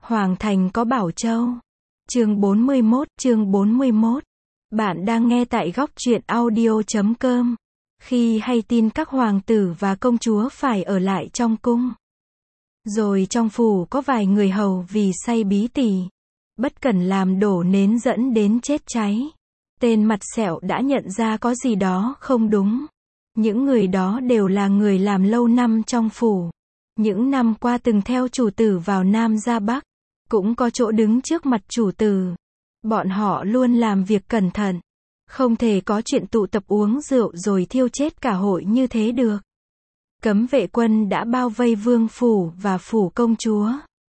Hoàng thành có Bảo Châu. Chương 41. Bạn đang nghe tại góc truyện audio.com. Khi hay tin các hoàng tử và công chúa phải ở lại trong cung. Rồi trong phủ có vài người hầu vì say bí tỉ, bất cẩn làm đổ nến dẫn đến chết cháy. Tên mặt sẹo đã nhận ra có gì đó không đúng. Những người đó đều là người làm lâu năm trong phủ. Những năm qua từng theo chủ tử vào Nam ra Bắc, cũng có chỗ đứng trước mặt chủ tử. Bọn họ luôn làm việc cẩn thận. Không thể có chuyện tụ tập uống rượu rồi thiêu chết cả hội như thế được. Cấm vệ quân đã bao vây vương phủ và phủ công chúa.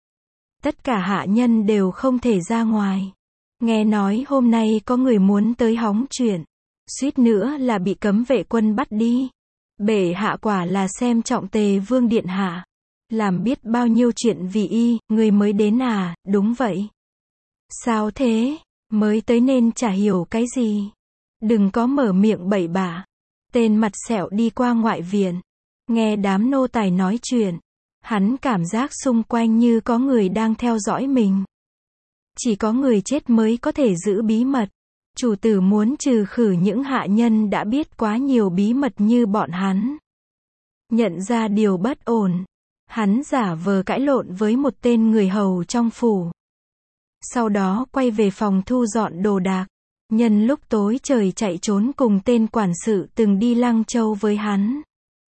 Tất cả hạ nhân đều không thể ra ngoài. Nghe nói hôm nay có người muốn tới hóng chuyện, suýt nữa là bị cấm vệ quân bắt đi. Bệ hạ quả là xem trọng Tề Vương điện hạ, làm biết bao nhiêu chuyện vì y. Người mới đến à? Đúng vậy. Sao thế? Mới tới nên chả hiểu cái gì. Đừng có mở miệng bậy bạ. Tên mặt sẹo đi qua ngoại viện, nghe đám nô tài nói chuyện. Hắn cảm giác xung quanh như có người đang theo dõi mình. Chỉ có người chết mới có thể giữ bí mật. Chủ tử muốn trừ khử những hạ nhân đã biết quá nhiều bí mật như bọn hắn. Nhận ra điều bất ổn, hắn giả vờ cãi lộn với một tên người hầu trong phủ. Sau đó quay về phòng thu dọn đồ đạc. Nhân lúc tối trời chạy trốn cùng tên quản sự từng đi Lăng Châu với hắn.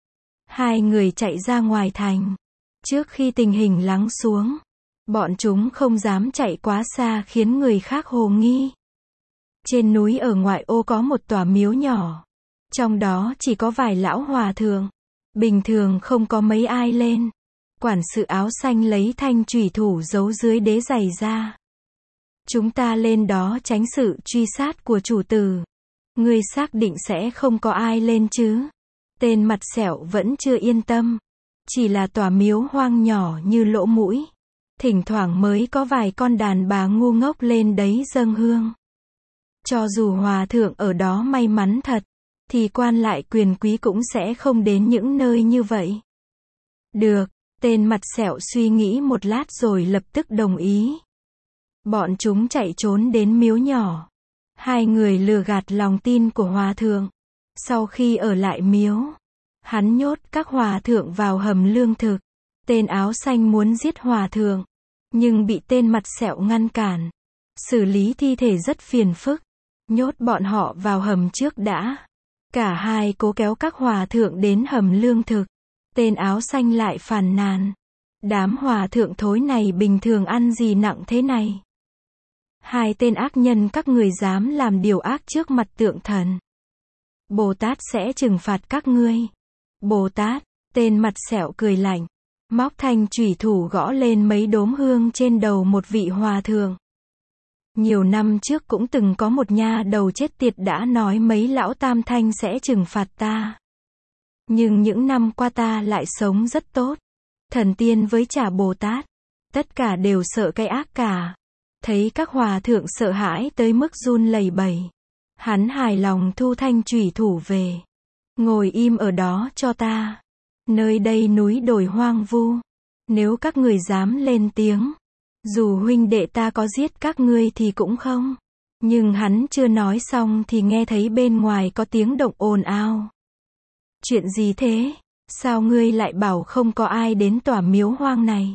Hai người chạy ra ngoài thành. Trước khi tình hình lắng xuống, bọn chúng không dám chạy quá xa khiến người khác hồ nghi. Trên núi ở ngoại ô có một tòa miếu nhỏ. Trong đó chỉ có vài lão hòa thượng. Bình thường không có mấy ai lên. Quản sự áo xanh lấy thanh chủy thủ giấu dưới đế giày ra. Chúng ta lên đó tránh sự truy sát của chủ tử. Ngươi xác định sẽ không có ai lên chứ? Tên mặt sẹo vẫn chưa yên tâm. Chỉ là tòa miếu hoang nhỏ như lỗ mũi. Thỉnh thoảng mới có vài con đàn bà ngu ngốc lên đấy dâng hương. Cho dù hòa thượng ở đó may mắn thật, thì quan lại quyền quý cũng sẽ không đến những nơi như vậy. Được, tên mặt sẹo suy nghĩ một lát rồi lập tức đồng ý. Bọn chúng chạy trốn đến miếu nhỏ. Hai người lừa gạt lòng tin của hòa thượng. Sau khi ở lại miếu, hắn nhốt các hòa thượng vào hầm lương thực. Tên áo xanh muốn giết hòa thượng, nhưng bị tên mặt sẹo ngăn cản. Xử lý thi thể rất phiền phức. Nhốt bọn họ vào hầm trước đã. Cả hai cố kéo các hòa thượng đến hầm lương thực. Tên áo xanh lại phàn nàn. Đám hòa thượng thối này bình thường ăn gì nặng thế này? Hai tên ác nhân các người dám làm điều ác trước mặt tượng thần. Bồ Tát sẽ trừng phạt các ngươi. Bồ Tát, tên mặt sẹo cười lạnh. Móc thanh chủy thủ gõ lên mấy đốm hương trên đầu một vị hòa thượng. Nhiều năm trước cũng từng có một nha đầu chết tiệt đã nói mấy lão tam thanh sẽ trừng phạt ta. Nhưng những năm qua ta lại sống rất tốt. Thần tiên với trả Bồ Tát, tất cả đều sợ cái ác cả. Thấy các hòa thượng sợ hãi tới mức run lẩy bẩy, hắn hài lòng thu thanh chủy thủ về. Ngồi im ở đó cho ta. Nơi đây núi đồi hoang vu. Nếu các người dám lên tiếng, dù huynh đệ ta có giết các ngươi thì cũng không. Nhưng hắn chưa nói xong thì nghe thấy bên ngoài có tiếng động ồn ào. Chuyện gì thế? Sao ngươi lại bảo không có ai đến tòa miếu hoang này?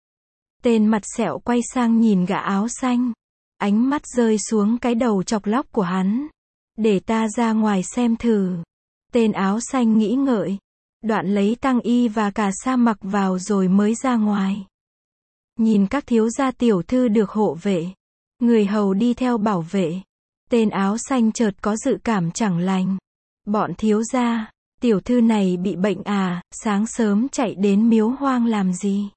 Tên mặt sẹo quay sang nhìn gã áo xanh. Ánh mắt rơi xuống cái đầu chọc lóc của hắn. Để ta ra ngoài xem thử. Tên áo xanh nghĩ ngợi. Đoạn lấy tăng y và cả sa mặc vào rồi mới ra ngoài. Nhìn các thiếu gia tiểu thư được hộ vệ. Người hầu đi theo bảo vệ. Tên áo xanh chợt có dự cảm chẳng lành. Bọn thiếu gia, tiểu thư này bị bệnh à? Sáng sớm chạy đến miếu hoang làm gì?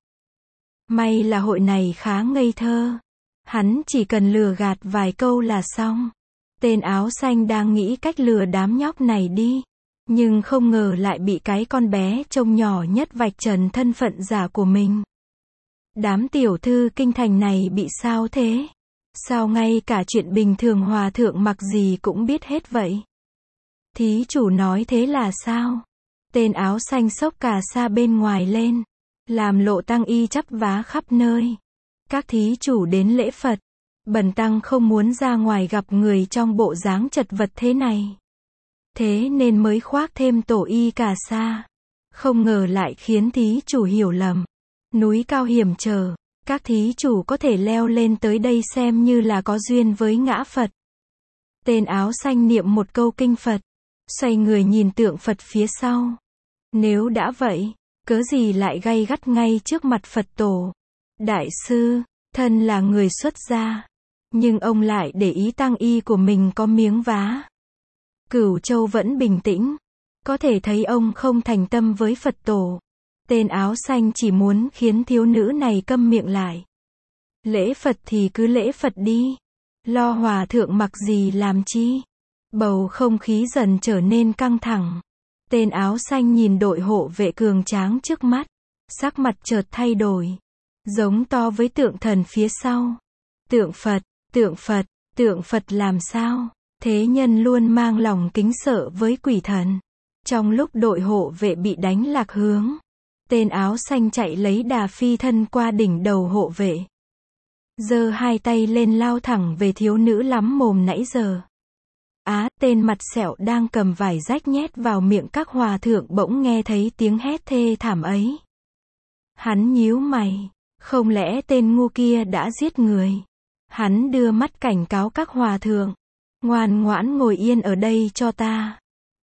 May là hội này khá ngây thơ. Hắn chỉ cần lừa gạt vài câu là xong. Tên áo xanh đang nghĩ cách lừa đám nhóc này đi. Nhưng không ngờ lại bị cái con bé trông nhỏ nhất vạch trần thân phận giả của mình. Đám tiểu thư kinh thành này bị sao thế? Sao ngay cả chuyện bình thường hòa thượng mặc gì cũng biết hết vậy? Thí chủ nói thế là sao? Tên áo xanh xốc cà sa bên ngoài lên, làm lộ tăng y chắp vá khắp nơi. Các thí chủ đến lễ Phật. Bần tăng không muốn ra ngoài gặp người trong bộ dáng chật vật thế này. Thế nên mới khoác thêm tổ y cà sa. Không ngờ lại khiến thí chủ hiểu lầm. Núi cao hiểm trở, các thí chủ có thể leo lên tới đây xem như là có duyên với ngã Phật. Tên áo xanh niệm một câu kinh Phật, xoay người nhìn tượng Phật phía sau. Nếu đã vậy, cớ gì lại gay gắt ngay trước mặt Phật tổ? Đại sư, thân là người xuất gia, nhưng ông lại để ý tăng y của mình có miếng vá. Cửu Châu vẫn bình tĩnh, có thể thấy ông không thành tâm với Phật tổ. Tên áo xanh chỉ muốn khiến thiếu nữ này câm miệng lại. Lễ Phật thì cứ lễ Phật đi. Lo hòa thượng mặc gì làm chi. Bầu không khí dần trở nên căng thẳng. Tên áo xanh nhìn đội hộ vệ cường tráng trước mắt. Sắc mặt chợt thay đổi. Giống to với tượng thần phía sau. Tượng Phật, tượng Phật, tượng Phật làm sao? Thế nhân luôn mang lòng kính sợ với quỷ thần. Trong lúc đội hộ vệ bị đánh lạc hướng, tên áo xanh chạy lấy đà phi thân qua đỉnh đầu hộ vệ. Giơ hai tay lên lao thẳng về thiếu nữ lắm mồm nãy giờ. Tên mặt sẹo đang cầm vải rách nhét vào miệng các hòa thượng bỗng nghe thấy tiếng hét thê thảm ấy. Hắn nhíu mày, không lẽ tên ngu kia đã giết người? Hắn đưa mắt cảnh cáo các hòa thượng, ngoan ngoãn ngồi yên ở đây cho ta.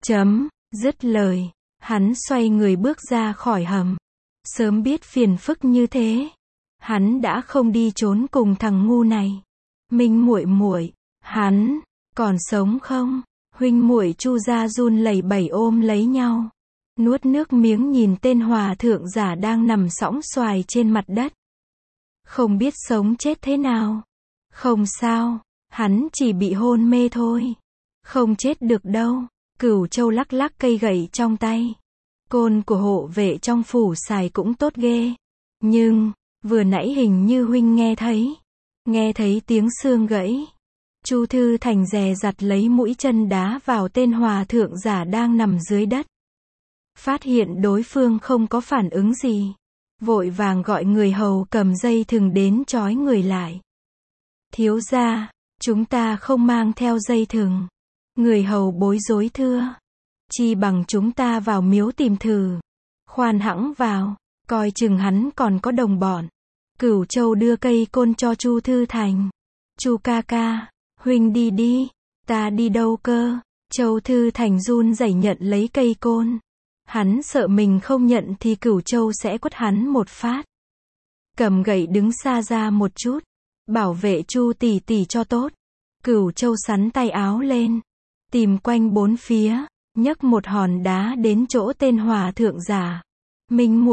Dứt lời, hắn xoay người bước ra khỏi hầm. Sớm biết phiền phức như thế, hắn đã không đi trốn cùng thằng ngu này. Minh muội muội, hắn còn sống không? Huynh muội Chu gia run lẩy bẩy ôm lấy nhau, nuốt nước miếng nhìn tên hòa thượng giả đang nằm sõng soài trên mặt đất. Không biết sống chết thế nào. Không sao, hắn chỉ bị hôn mê thôi. Không chết được đâu. Cửu Châu lắc lắc cây gậy trong tay. Côn của hộ vệ trong phủ xài cũng tốt ghê. Nhưng, vừa nãy hình như huynh nghe thấy tiếng xương gãy. Chu Thư Thành dè dặt lấy mũi chân đá vào tên hòa thượng giả đang nằm dưới đất. Phát hiện đối phương không có phản ứng gì, vội vàng gọi người hầu cầm dây thừng đến trói người lại. Thiếu gia, chúng ta không mang theo dây thừng. Người hầu bối rối thưa. Chi bằng chúng ta vào miếu tìm thử. Khoan hãng vào, coi chừng hắn còn có đồng bọn. Cửu Châu đưa cây côn cho Chu Thư Thành. Chu ca ca, huynh đi đi. Ta đi đâu cơ? Châu Thư Thành run rẩy nhận lấy cây côn. Hắn sợ mình không nhận thì Cửu Châu sẽ quất hắn một phát. Cầm gậy đứng xa ra một chút. Bảo vệ Chu tỷ tỷ cho tốt. Cửu Châu sắn tay áo lên, tìm quanh bốn phía, nhấc một hòn đá đến chỗ tên hòa thượng giả. Minh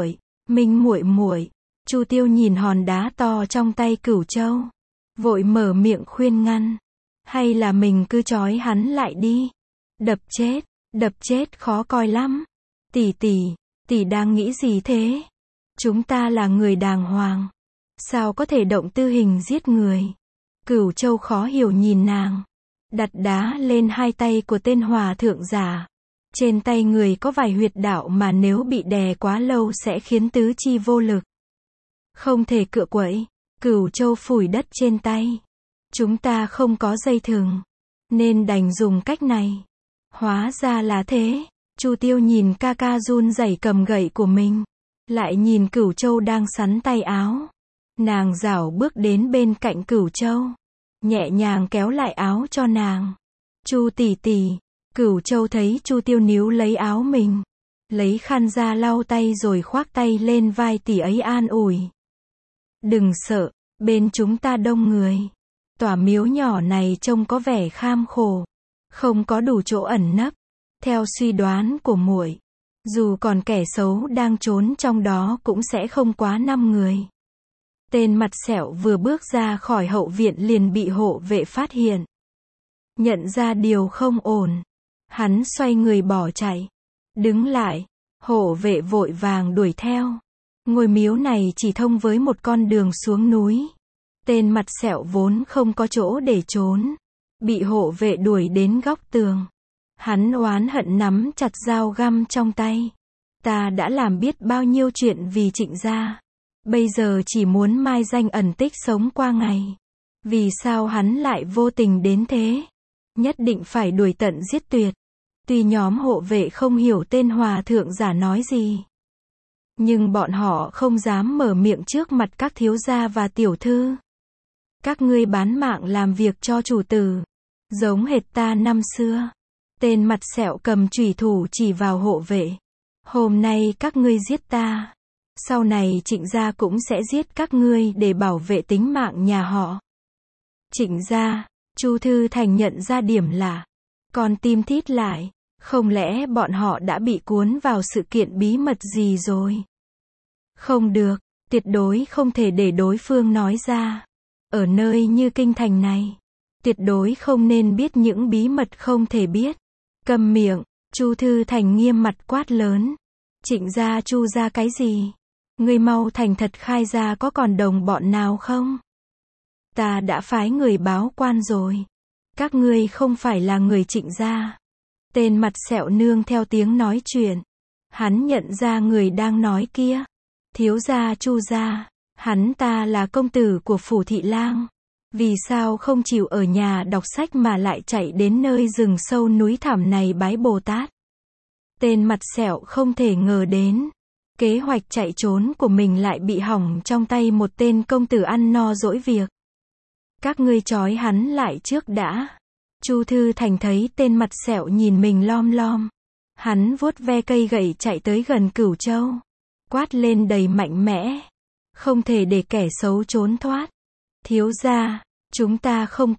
muội muội. Chu Tiêu nhìn hòn đá to trong tay Cửu Châu, vội mở miệng khuyên ngăn. Hay là mình cứ trói hắn lại đi. Đập chết khó coi lắm. Tỷ đang nghĩ gì thế? Chúng ta là người đàng hoàng, sao có thể động tư hình giết người? Cửu Châu khó hiểu nhìn nàng, đặt đá lên hai tay của tên hòa thượng giả. Trên tay người có vài huyệt đạo mà nếu bị đè quá lâu sẽ khiến tứ chi vô lực. Không thể cựa quậy. Cửu Châu phủi đất trên tay. Chúng ta không có dây thừng, nên đành dùng cách này. Hóa ra là thế. Chu Tiêu nhìn ca ca run rẩy cầm gậy của mình, lại nhìn Cửu Châu đang sắn tay áo. Nàng rảo bước đến bên cạnh Cửu Châu, nhẹ nhàng kéo lại áo cho nàng. Chu tỷ tỷ. Cửu Châu thấy Chu Tiêu níu lấy áo mình, lấy khăn ra lau tay rồi khoác tay lên vai tỷ ấy an ủi. Đừng sợ, bên chúng ta đông người. Tòa miếu nhỏ này trông có vẻ kham khổ, không có đủ chỗ ẩn nấp. Theo suy đoán của muội, dù còn kẻ xấu đang trốn trong đó cũng sẽ không quá 5 người. Tên mặt sẹo vừa bước ra khỏi hậu viện liền bị hộ vệ phát hiện. Nhận ra điều không ổn, hắn xoay người bỏ chạy. Đứng lại, hộ vệ vội vàng đuổi theo. Ngôi miếu này chỉ thông với một con đường xuống núi. Tên mặt sẹo vốn không có chỗ để trốn, bị hộ vệ đuổi đến góc tường. Hắn oán hận nắm chặt dao găm trong tay. Ta đã làm biết bao nhiêu chuyện vì Trịnh gia, Bây giờ chỉ muốn mai danh ẩn tích sống qua ngày. Vì sao hắn lại vô tình đến thế? Nhất định phải đuổi tận giết tuyệt. Tuy nhóm hộ vệ không hiểu tên hòa thượng giả nói gì, nhưng bọn họ không dám mở miệng trước mặt các thiếu gia và tiểu thư. Các ngươi bán mạng làm việc cho chủ tử, giống hệt ta năm xưa. Tên mặt sẹo cầm chủy thủ chỉ vào hộ vệ. Hôm nay các ngươi giết ta, sau này Trịnh gia cũng sẽ giết các ngươi để bảo vệ tính mạng nhà họ. Trịnh gia, Chu Thư Thành nhận ra điểm lạ, con tim thít lại, không lẽ bọn họ đã bị cuốn vào sự kiện bí mật gì rồi? Không được, tuyệt đối không thể để đối phương nói ra. Ở nơi như kinh thành này, tuyệt đối không nên biết những bí mật không thể biết. Câm miệng, Chu Thư Thành nghiêm mặt quát lớn. Trịnh gia Chu gia cái gì? Ngươi mau thành thật khai ra có còn đồng bọn nào không? Ta đã phái người báo quan rồi. Các ngươi không phải là người Trịnh gia. Tên mặt sẹo nương theo tiếng nói chuyện. Hắn nhận ra người đang nói kia. Thiếu gia Chu gia, hắn ta là công tử của phủ thị lang. Vì sao không chịu ở nhà đọc sách mà lại chạy đến nơi rừng sâu núi thẳm này bái Bồ Tát? Tên mặt sẹo không thể ngờ đến, kế hoạch chạy trốn của mình lại bị hỏng trong tay một tên công tử ăn no dỗi việc. Các ngươi trói hắn lại trước đã. Chu Thư Thành thấy tên mặt sẹo nhìn mình lom lom. Hắn vuốt ve cây gậy chạy tới gần Cửu Châu. Quát lên đầy mạnh mẽ. Không thể để kẻ xấu trốn thoát. Thiếu gia, chúng ta không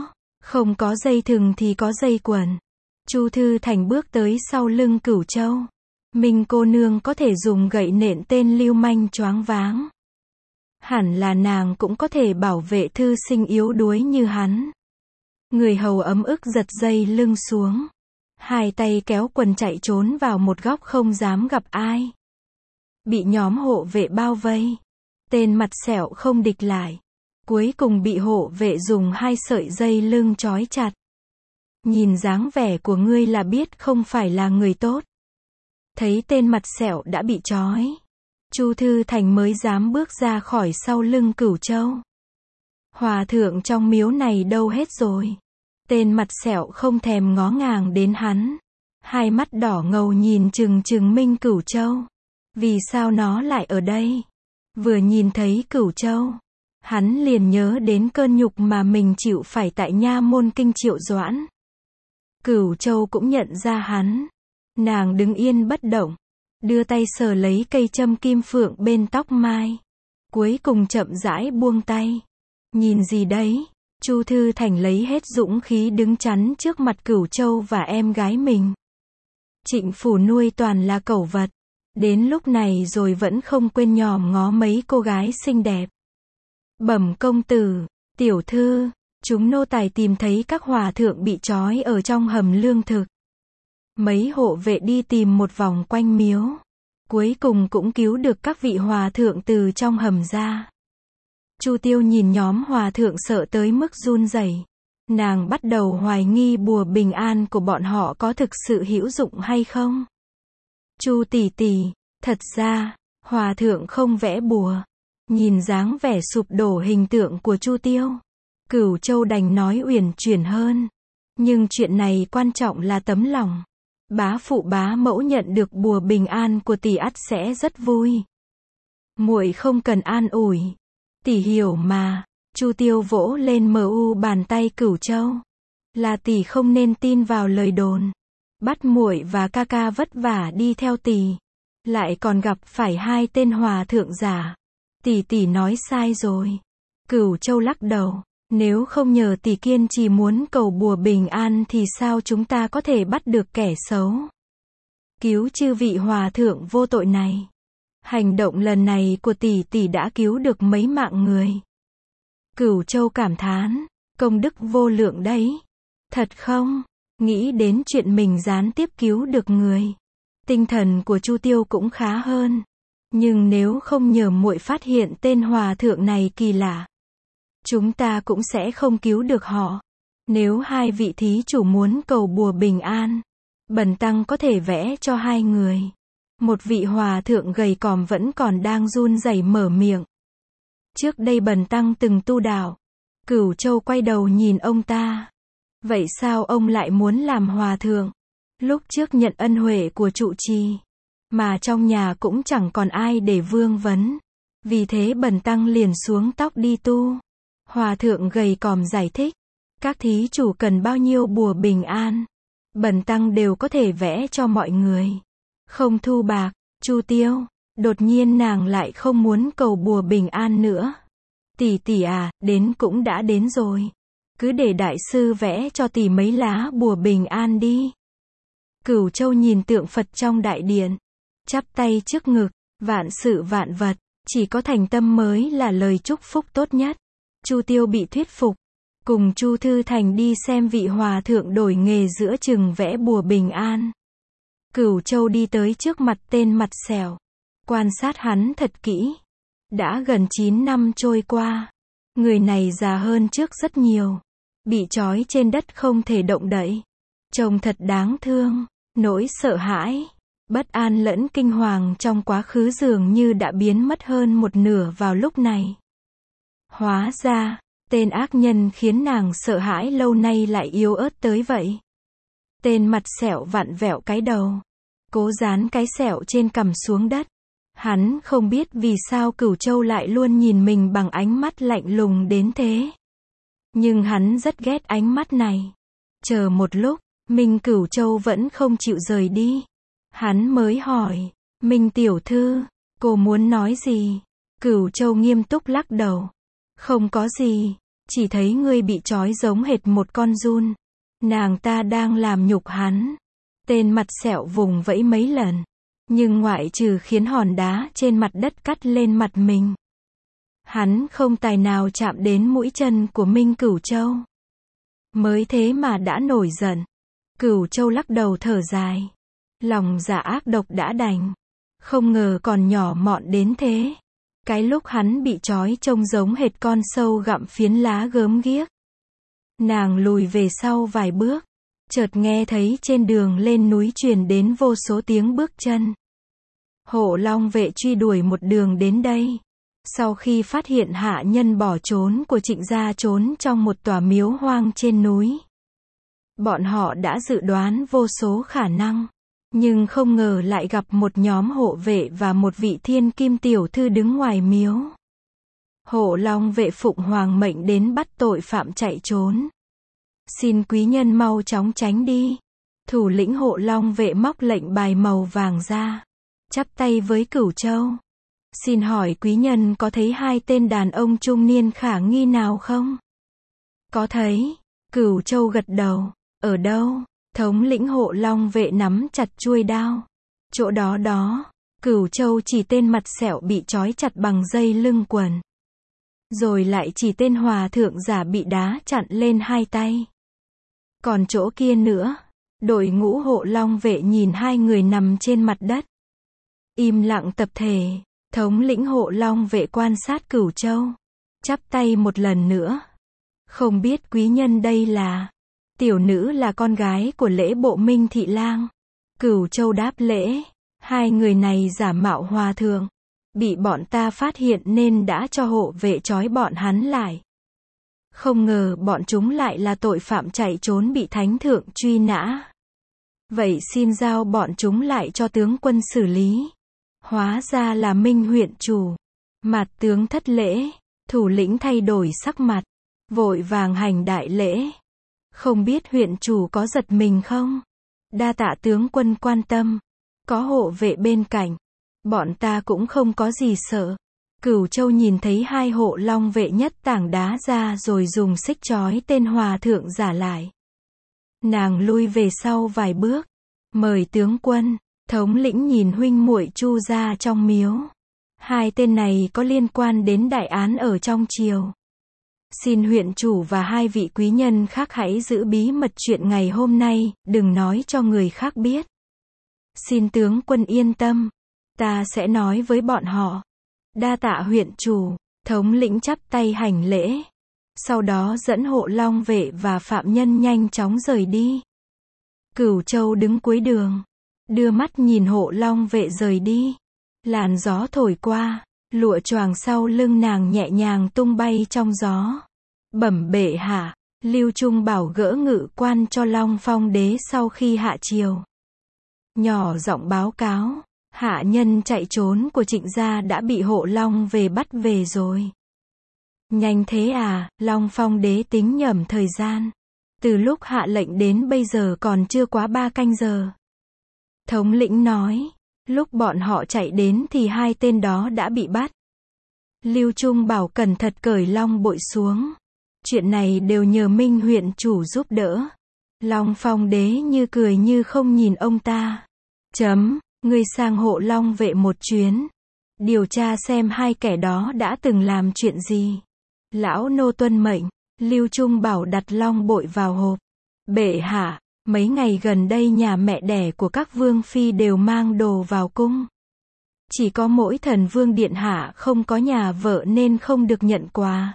có dây thừng thì có dây quần. Chu Thư Thành bước tới sau lưng Cửu Châu. Minh cô nương có thể dùng gậy nện tên lưu manh choáng váng. Hẳn là nàng cũng có thể bảo vệ thư sinh yếu đuối như hắn. Người hầu ấm ức giật dây lưng xuống. Hai tay kéo quần chạy trốn vào một góc không dám gặp ai. Bị nhóm hộ vệ bao vây. Tên mặt sẹo không địch lại. Cuối cùng bị hộ vệ dùng 2 sợi dây lưng trói chặt. Nhìn dáng vẻ của ngươi là biết không phải là người tốt. Thấy tên mặt sẹo đã bị trói, Chu Thư Thành mới dám bước ra khỏi sau lưng Cửu Châu. Hòa thượng trong miếu này đâu hết rồi? Tên mặt sẹo không thèm ngó ngàng đến hắn. Hai mắt đỏ ngầu nhìn chừng chừng Minh Cửu Châu. Vì sao nó lại ở đây? Vừa nhìn thấy Cửu Châu, hắn liền nhớ đến cơn nhục mà mình chịu phải tại nha môn kinh Triệu Doãn. Cửu Châu cũng nhận ra hắn. Nàng đứng yên bất động, đưa tay sờ lấy cây châm kim phượng bên tóc mai. Cuối cùng chậm rãi buông tay. Nhìn gì đấy? Chu Thư Thành lấy hết dũng khí đứng chắn trước mặt Cửu Châu và em gái mình. Trịnh phủ nuôi toàn là cẩu vật. Đến lúc này rồi vẫn không quên nhòm ngó mấy cô gái xinh đẹp. Bẩm công tử, tiểu thư, chúng nô tài tìm thấy các hòa thượng bị trói ở trong hầm lương thực. Mấy hộ vệ đi tìm một vòng quanh miếu. Cuối cùng cũng cứu được các vị hòa thượng từ trong hầm ra. Chu Tiêu nhìn nhóm hòa thượng sợ tới mức run rẩy. Nàng bắt đầu hoài nghi bùa bình an của bọn họ có thực sự hữu dụng hay không. Chu tỷ tỷ, thật ra, hòa thượng không vẽ bùa. Nhìn dáng vẻ sụp đổ hình tượng của Chu Tiêu, Cửu Châu đành nói uyển chuyển hơn. Nhưng chuyện này quan trọng là tấm lòng. Bá phụ bá mẫu nhận được bùa bình an của tỷ ắt sẽ rất vui. Muội không cần an ủi. Tỷ hiểu mà. Chu Tiêu vỗ lên bàn tay Cửu Châu. Là tỷ không nên tin vào lời đồn. Bắt muội và ca ca vất vả đi theo tỷ. Lại còn gặp phải 2 tên hòa thượng giả. Tỷ nói sai rồi. Cửu Châu lắc đầu. Nếu không nhờ tỷ kiên trì muốn cầu bùa bình an thì sao chúng ta có thể bắt được kẻ xấu? Cứu chư vị hòa thượng vô tội này. Hành động lần này của tỷ đã cứu được mấy mạng người. Cửu Châu cảm thán, công đức vô lượng đấy. Thật không? Nghĩ đến chuyện mình gián tiếp cứu được người. Tinh thần của Chu Tiêu cũng khá hơn. Nhưng nếu không nhờ muội phát hiện tên hòa thượng này kỳ lạ, chúng ta cũng sẽ không cứu được họ. Nếu 2 vị thí chủ muốn cầu bùa bình an, bần tăng có thể vẽ cho 2 người. Một vị hòa thượng gầy còm vẫn còn đang run rẩy mở miệng. Trước đây Bần tăng từng tu đạo. Cửu Châu quay đầu nhìn ông ta. Vậy sao ông lại muốn làm hòa thượng? Lúc trước nhận ân huệ của trụ trì, mà trong nhà cũng chẳng còn ai để vương vấn. Vì thế Bần tăng liền xuống tóc đi tu. Hòa thượng gầy còm giải thích. Các thí chủ cần bao nhiêu bùa bình an, Bần tăng đều có thể vẽ cho mọi người. Không thu bạc. Chu Tiêu, đột nhiên nàng lại không muốn cầu bùa bình an nữa. Tỷ tỷ à, đến cũng đã đến rồi. Cứ để đại sư vẽ cho tỷ mấy lá bùa bình an đi. Cửu Châu nhìn tượng Phật trong đại điện, chắp tay trước ngực, vạn sự vạn vật, chỉ có thành tâm mới là lời chúc phúc tốt nhất. Chu Tiêu bị thuyết phục, cùng Chu Thư Thành đi xem vị hòa thượng đổi nghề giữa chừng vẽ bùa bình an. Cửu Châu đi tới trước mặt tên mặt sẹo, quan sát hắn thật kỹ. Đã gần 9 năm trôi qua, người này già hơn trước rất nhiều, bị trói trên đất không thể động đậy. Trông thật đáng thương, nỗi sợ hãi, bất an lẫn kinh hoàng trong quá khứ dường như đã biến mất hơn một nửa vào lúc này. Hóa ra, tên ác nhân khiến nàng sợ hãi lâu nay lại yếu ớt tới vậy. Tên mặt sẹo vặn vẹo cái đầu, cố dán cái sẹo trên cằm xuống đất. Hắn không biết vì sao Cửu Châu lại luôn nhìn mình bằng ánh mắt lạnh lùng đến thế. Nhưng hắn rất ghét ánh mắt này. Chờ một lúc, Minh Cửu Châu vẫn không chịu rời đi. Hắn mới hỏi, Minh tiểu thư, cô muốn nói gì? Cửu Châu nghiêm túc lắc đầu. Không có gì, chỉ thấy ngươi bị trói giống hệt một con giun. Nàng ta đang làm nhục hắn. Tên mặt sẹo vùng vẫy mấy lần, nhưng ngoại trừ khiến hòn đá trên mặt đất cắt lên mặt mình, hắn không tài nào chạm đến mũi chân của Minh Cửu Châu. Mới thế mà đã nổi giận. Cửu Châu lắc đầu thở dài. Lòng dạ ác độc đã đành. Không ngờ còn nhỏ mọn đến thế. Cái lúc hắn bị trói trông giống hệt con sâu gặm phiến lá gớm ghiếc. Nàng lùi về sau vài bước, chợt nghe thấy trên đường lên núi truyền đến vô số tiếng bước chân. Hộ Long vệ truy đuổi một đường đến đây. Sau khi phát hiện hạ nhân bỏ trốn của Trịnh gia trốn trong một tòa miếu hoang trên núi, bọn họ đã dự đoán vô số khả năng, nhưng không ngờ lại gặp một nhóm hộ vệ và một vị thiên kim tiểu thư đứng ngoài miếu. Hộ Long vệ phụng hoàng mệnh đến bắt tội phạm chạy trốn. Xin quý nhân mau chóng tránh đi. Thủ lĩnh Hộ Long vệ móc lệnh bài màu vàng ra, chắp tay với Cửu Châu. Xin hỏi quý nhân có thấy hai tên đàn ông trung niên khả nghi nào không? Có thấy. Cửu Châu gật đầu. Ở đâu? Thống lĩnh Hộ Long vệ nắm chặt chuôi đao. Chỗ đó đó. Cửu Châu chỉ tên mặt sẹo bị trói chặt bằng dây lưng quần. Rồi lại chỉ tên hòa thượng giả bị đá chặn lên hai tay. Còn chỗ kia nữa. Đội ngũ Hộ Long vệ nhìn hai người nằm trên mặt đất. Im lặng tập thể. Thống lĩnh Hộ Long vệ quan sát Cửu Châu. Chắp tay một lần nữa. Không biết quý nhân đây là. Tiểu nữ là con gái của lễ bộ Minh Thị Lang. Cửu Châu đáp lễ. Hai người này giả mạo hòa thượng. Bị bọn ta phát hiện nên đã cho hộ vệ trói bọn hắn lại. Không ngờ bọn chúng lại là tội phạm chạy trốn bị thánh thượng truy nã. Vậy xin giao bọn chúng lại cho tướng quân xử lý. Hóa ra là Minh huyện chủ. Mặt tướng thất lễ. Thủ lĩnh thay đổi sắc mặt, vội vàng hành đại lễ. Không biết huyện chủ có giật mình không? Đa tạ tướng quân quan tâm. Có hộ vệ bên cạnh, bọn ta cũng không có gì sợ. Cửu Châu nhìn thấy hai Hộ Long vệ nhất tảng đá ra rồi dùng xích trói tên hòa thượng giả lại. Nàng lui về sau vài bước. Mời tướng quân. Thống lĩnh nhìn huynh muội Chu gia trong miếu. Hai tên này có liên quan đến đại án ở trong triều. Xin huyện chủ và hai vị quý nhân khác hãy giữ bí mật chuyện ngày hôm nay, đừng nói cho người khác biết. Xin tướng quân yên tâm, ta sẽ nói với bọn họ. Đa tạ huyện chủ. Thống lĩnh chắp tay hành lễ. Sau đó dẫn Hộ Long vệ và phạm nhân nhanh chóng rời đi. Cửu Châu đứng cuối đường, đưa mắt nhìn Hộ Long Vệ rời đi. Làn gió thổi qua, lụa choàng sau lưng nàng nhẹ nhàng tung bay trong gió. Bẩm bệ hạ, Lưu Trung Bảo gỡ ngự quan cho Long Phong đế sau khi hạ triều. Nhỏ giọng báo cáo, hạ nhân chạy trốn của Trịnh gia đã bị Hộ Long Vệ bắt về rồi. Nhanh thế à, Long Phong đế tính nhẩm thời gian. Từ lúc hạ lệnh đến bây giờ còn chưa quá 3 canh giờ. Thống lĩnh nói, lúc bọn họ chạy đến thì 2 tên đó đã bị bắt. Lưu Trung Bảo cẩn thận cởi long bội xuống. Chuyện này đều nhờ Minh huyện chủ giúp đỡ. Long Phong đế như cười như không nhìn ông ta. Ngươi sang Hộ Long Vệ một chuyến. Điều tra xem 2 kẻ đó đã từng làm chuyện gì. Lão nô tuân mệnh. Lưu Trung Bảo đặt long bội vào hộp. Bệ hạ, mấy ngày gần đây nhà mẹ đẻ của các vương phi đều mang đồ vào cung. Chỉ có mỗi thần vương điện hạ không có nhà vợ nên không được nhận quà.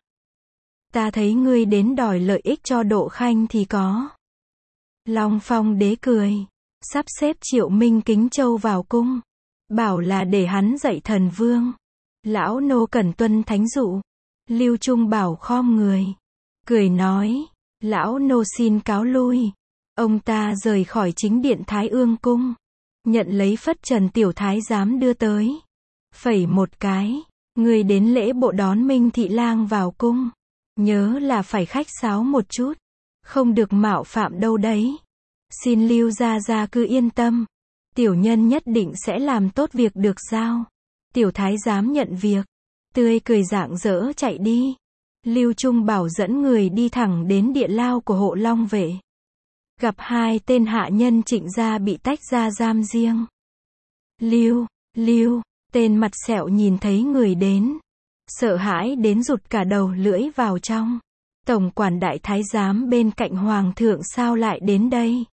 Ta thấy ngươi đến đòi lợi ích cho Độ Khanh thì có. Long Phong đế cười, sắp xếp Triệu Minh Kính Châu vào cung, bảo là để hắn dạy thần vương. Lão nô cần tuân thánh dụ. Lưu Trung Bảo khom người, cười nói, lão nô xin cáo lui. Ông ta rời khỏi chính điện Thái Ương cung, nhận lấy phất trần tiểu thái giám đưa tới. Phẩy một cái, người đến lễ bộ đón Minh thị lang vào cung. Nhớ là phải khách sáo một chút, không được mạo phạm đâu đấy. Xin Lưu gia gia cứ yên tâm, tiểu nhân nhất định sẽ làm tốt việc được giao. Tiểu thái giám nhận việc, tươi cười rạng rỡ chạy đi. Lưu Trung Bảo dẫn người đi thẳng đến địa lao của Hộ Long Vệ. Gặp 2 tên hạ nhân Trịnh gia bị tách ra giam riêng. Lưu, tên mặt sẹo nhìn thấy người đến. Sợ hãi đến rụt cả đầu lưỡi vào trong. Tổng quản đại thái giám bên cạnh hoàng thượng sao lại đến đây?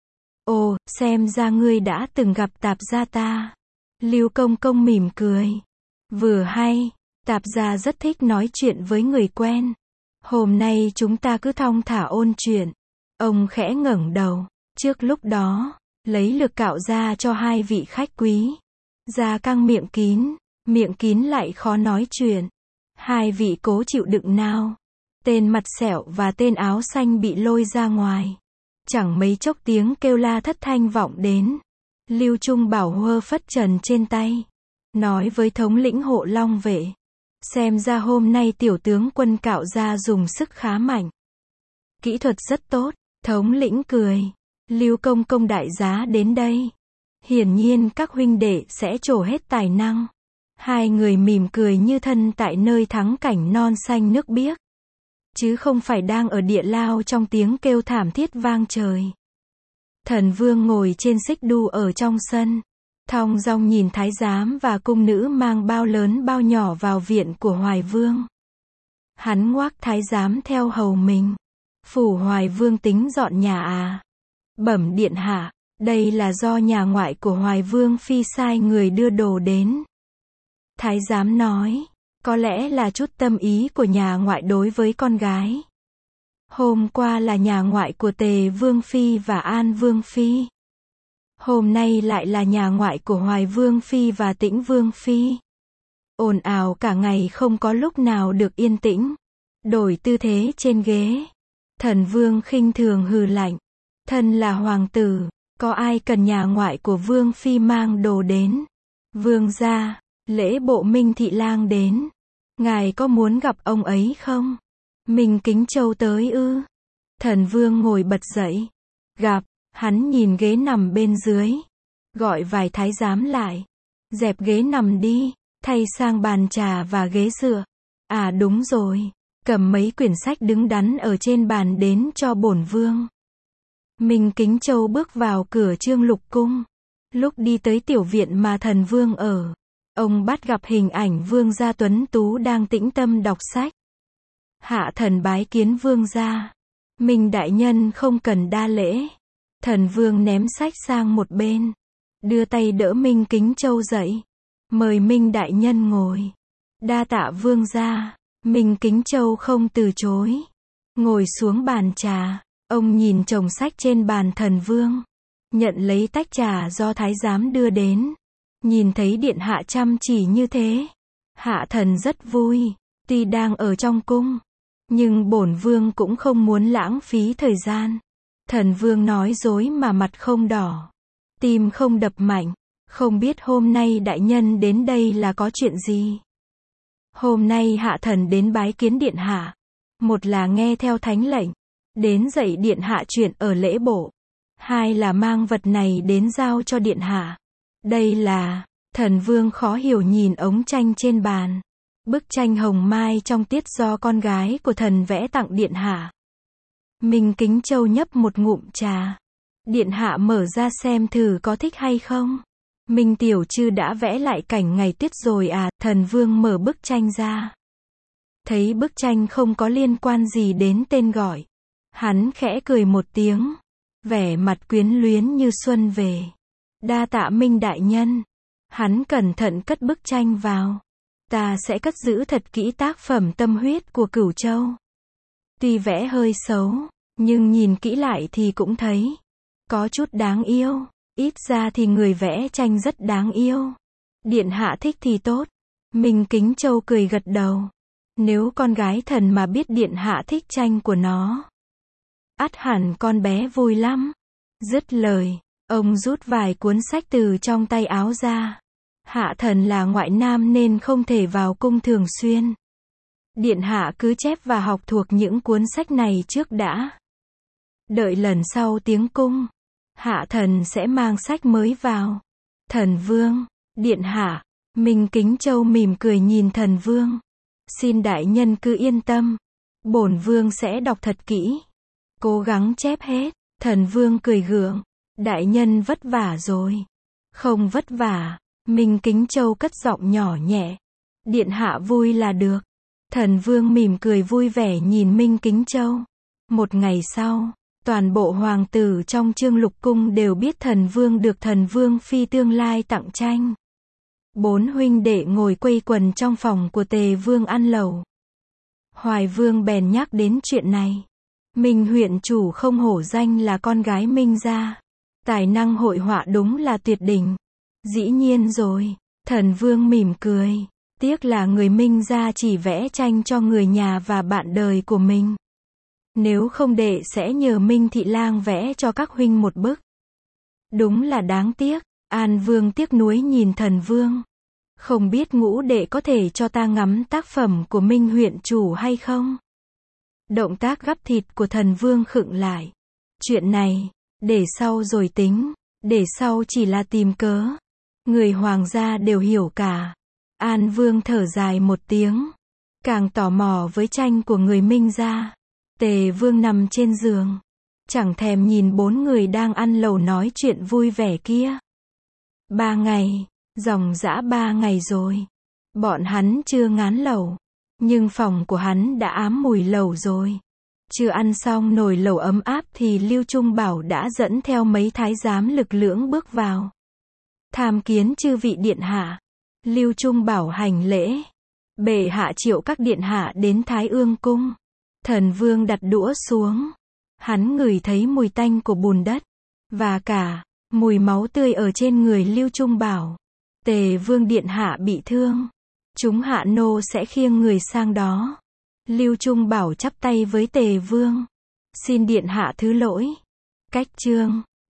Ồ, xem ra ngươi đã từng gặp tạp gia ta. Lưu công công mỉm cười. Vừa hay, tạp gia rất thích nói chuyện với người quen. Hôm nay chúng ta cứ thong thả ôn chuyện. Ông khẽ ngẩng đầu, trước lúc đó, lấy lược cạo ra cho 2 vị khách quý. Da căng miệng kín lại khó nói chuyện. 2 vị cố chịu đựng nào. Tên mặt sẹo và tên áo xanh bị lôi ra ngoài. Chẳng mấy chốc tiếng kêu la thất thanh vọng đến. Lưu Trung Bảo hơ phất trần trên tay, nói với thống lĩnh Hộ Long Vệ. Xem ra hôm nay tiểu tướng quân cạo ra dùng sức khá mạnh. Kỹ thuật rất tốt, thống lĩnh cười. Lưu công công đại giá đến đây. Hiển nhiên các huynh đệ sẽ trổ hết tài năng. 2 người mỉm cười như thân tại nơi thắng cảnh non xanh nước biếc. Chứ không phải đang ở địa lao trong tiếng kêu thảm thiết vang trời. Thần vương ngồi trên xích đu ở trong sân. Thong dong nhìn thái giám và cung nữ mang bao lớn bao nhỏ vào viện của Hoài Vương. Hắn ngoác thái giám theo hầu mình. Phủ Hoài Vương tính dọn nhà à? Bẩm điện hạ, đây là do nhà ngoại của Hoài Vương phi sai người đưa đồ đến. Thái giám nói, có lẽ là chút tâm ý của nhà ngoại đối với con gái. Hôm qua là nhà ngoại của Tề Vương phi và An Vương phi. Hôm nay lại là nhà ngoại của Hoài Vương phi và Tĩnh Vương phi. Ồn ào cả ngày không có lúc nào được yên tĩnh. Đổi tư thế trên ghế. Thần vương khinh thường hừ lạnh. Thân là hoàng tử, có ai cần nhà ngoại của Vương phi mang đồ đến? Vương gia, lễ bộ Minh thị lang đến. Ngài có muốn gặp ông ấy không? Minh Kính Châu tới ư? Thần vương ngồi bật dậy. Gặp, hắn nhìn ghế nằm bên dưới. Gọi vài thái giám lại. Dẹp ghế nằm đi, thay sang bàn trà và ghế dựa. À đúng rồi, cầm mấy quyển sách đứng đắn ở trên bàn đến cho bổn vương. Minh Kính Châu bước vào cửa Trương Lục cung. Lúc đi tới tiểu viện mà thần vương ở, ông bắt gặp hình ảnh vương gia tuấn tú đang tĩnh tâm đọc sách. Hạ thần bái kiến vương gia. Minh đại nhân không cần đa lễ. Thần vương ném sách sang một bên, đưa tay đỡ Minh Kính Châu dậy. Mời Minh đại nhân ngồi. Đa tạ vương gia. Minh Kính Châu không từ chối. Ngồi xuống bàn trà, ông nhìn chồng sách trên bàn thần vương. nhận lấy tách trà do thái giám đưa đến. Nhìn thấy điện hạ chăm chỉ như thế, hạ thần rất vui. Tuy đang ở trong cung, nhưng bổn vương cũng không muốn lãng phí thời gian. Thần vương nói dối mà mặt không đỏ, tim không đập mạnh. Không biết hôm nay đại nhân đến đây là có chuyện gì? Hôm nay hạ thần đến bái kiến điện hạ. Một là nghe theo thánh lệnh, đến dạy điện hạ chuyện ở lễ bộ. Hai là mang vật này đến giao cho điện hạ. Đây là, thần vương khó hiểu nhìn ống tranh trên bàn. Bức tranh hồng mai trong tiết do con gái của thần vẽ tặng điện hạ. Minh Kính Châu nhấp một ngụm trà. Điện hạ mở ra xem thử có thích hay không? Minh Tiểu Trư đã vẽ lại cảnh ngày tiết rồi à? Thần vương mở bức tranh ra. Thấy bức tranh không có liên quan gì đến tên gọi. Hắn khẽ cười một tiếng. Vẻ mặt quyến luyến như xuân về. Đa tạ Minh đại nhân. Hắn cẩn thận cất bức tranh vào. Ta sẽ cất giữ thật kỹ tác phẩm tâm huyết của Cửu Châu. Tuy vẽ hơi xấu, nhưng nhìn kỹ lại thì cũng thấy có chút đáng yêu. Ít ra thì người vẽ tranh rất đáng yêu. Điện hạ thích thì tốt. Minh Kính Châu cười gật đầu. Nếu con gái thần mà biết điện hạ thích tranh của nó, ắt hẳn con bé vui lắm. Dứt lời, ông rút vài cuốn sách từ trong tay áo ra. Hạ thần là ngoại nam nên không thể vào cung thường xuyên. Điện hạ cứ chép và học thuộc những cuốn sách này trước đã. Đợi lần sau tiến cung, hạ thần sẽ mang sách mới vào. Thần vương, điện hạ. Minh Kính Châu mỉm cười nhìn thần vương. Xin đại nhân cứ yên tâm. Bổn vương sẽ đọc thật kỹ. Cố gắng chép hết. Thần vương cười gượng. Đại nhân vất vả rồi. Không vất vả. Minh Kính Châu cất giọng nhỏ nhẹ. Điện hạ vui là được. Thần vương mỉm cười vui vẻ nhìn Minh Kính Châu. Một ngày sau, toàn bộ hoàng tử trong Chương Lục cung đều biết thần vương được thần vương phi tương lai tặng tranh. 4 huynh đệ ngồi quây quần trong phòng của Tề vương ăn lẩu. Hoài vương bèn nhắc đến chuyện này. Minh huyện chủ không hổ danh là con gái Minh gia. Tài năng hội họa đúng là tuyệt đỉnh. Dĩ nhiên rồi. Thần vương mỉm cười. Tiếc là người Minh gia chỉ vẽ tranh cho người nhà và bạn đời của mình. Nếu không đệ sẽ nhờ Minh thị lang vẽ cho các huynh một bức. Đúng là đáng tiếc. An vương tiếc nuối nhìn thần vương. Không biết ngũ đệ có thể cho ta ngắm tác phẩm của Minh huyện chủ hay không? Động tác gắp thịt của thần vương khựng lại. Chuyện này, để sau rồi tính. Để sau chỉ là tìm cớ. Người hoàng gia đều hiểu cả. An vương thở dài một tiếng. Càng tò mò với tranh của người Minh gia. Tề vương nằm trên giường. Chẳng thèm nhìn 4 người đang ăn lẩu nói chuyện vui vẻ kia. 3 ngày. Dòng dã 3 ngày rồi. Bọn hắn chưa ngán lẩu. Nhưng phòng của hắn đã ám mùi lẩu rồi. Chưa ăn xong nồi lẩu ấm áp thì Lưu Trung Bảo đã dẫn theo mấy thái giám lực lưỡng bước vào. Tham kiến chư vị điện hạ. Lưu Trung Bảo hành lễ. Bệ hạ triệu các điện hạ đến Thái Ương cung. Thần vương đặt đũa xuống. Hắn ngửi thấy mùi tanh của bùn đất. Và cả mùi máu tươi ở trên người Lưu Trung Bảo. Tề vương điện hạ bị thương. Chúng hạ nô sẽ khiêng người sang đó. Lưu Trung Bảo chắp tay với Tề vương. Xin điện hạ thứ lỗi. Cách chương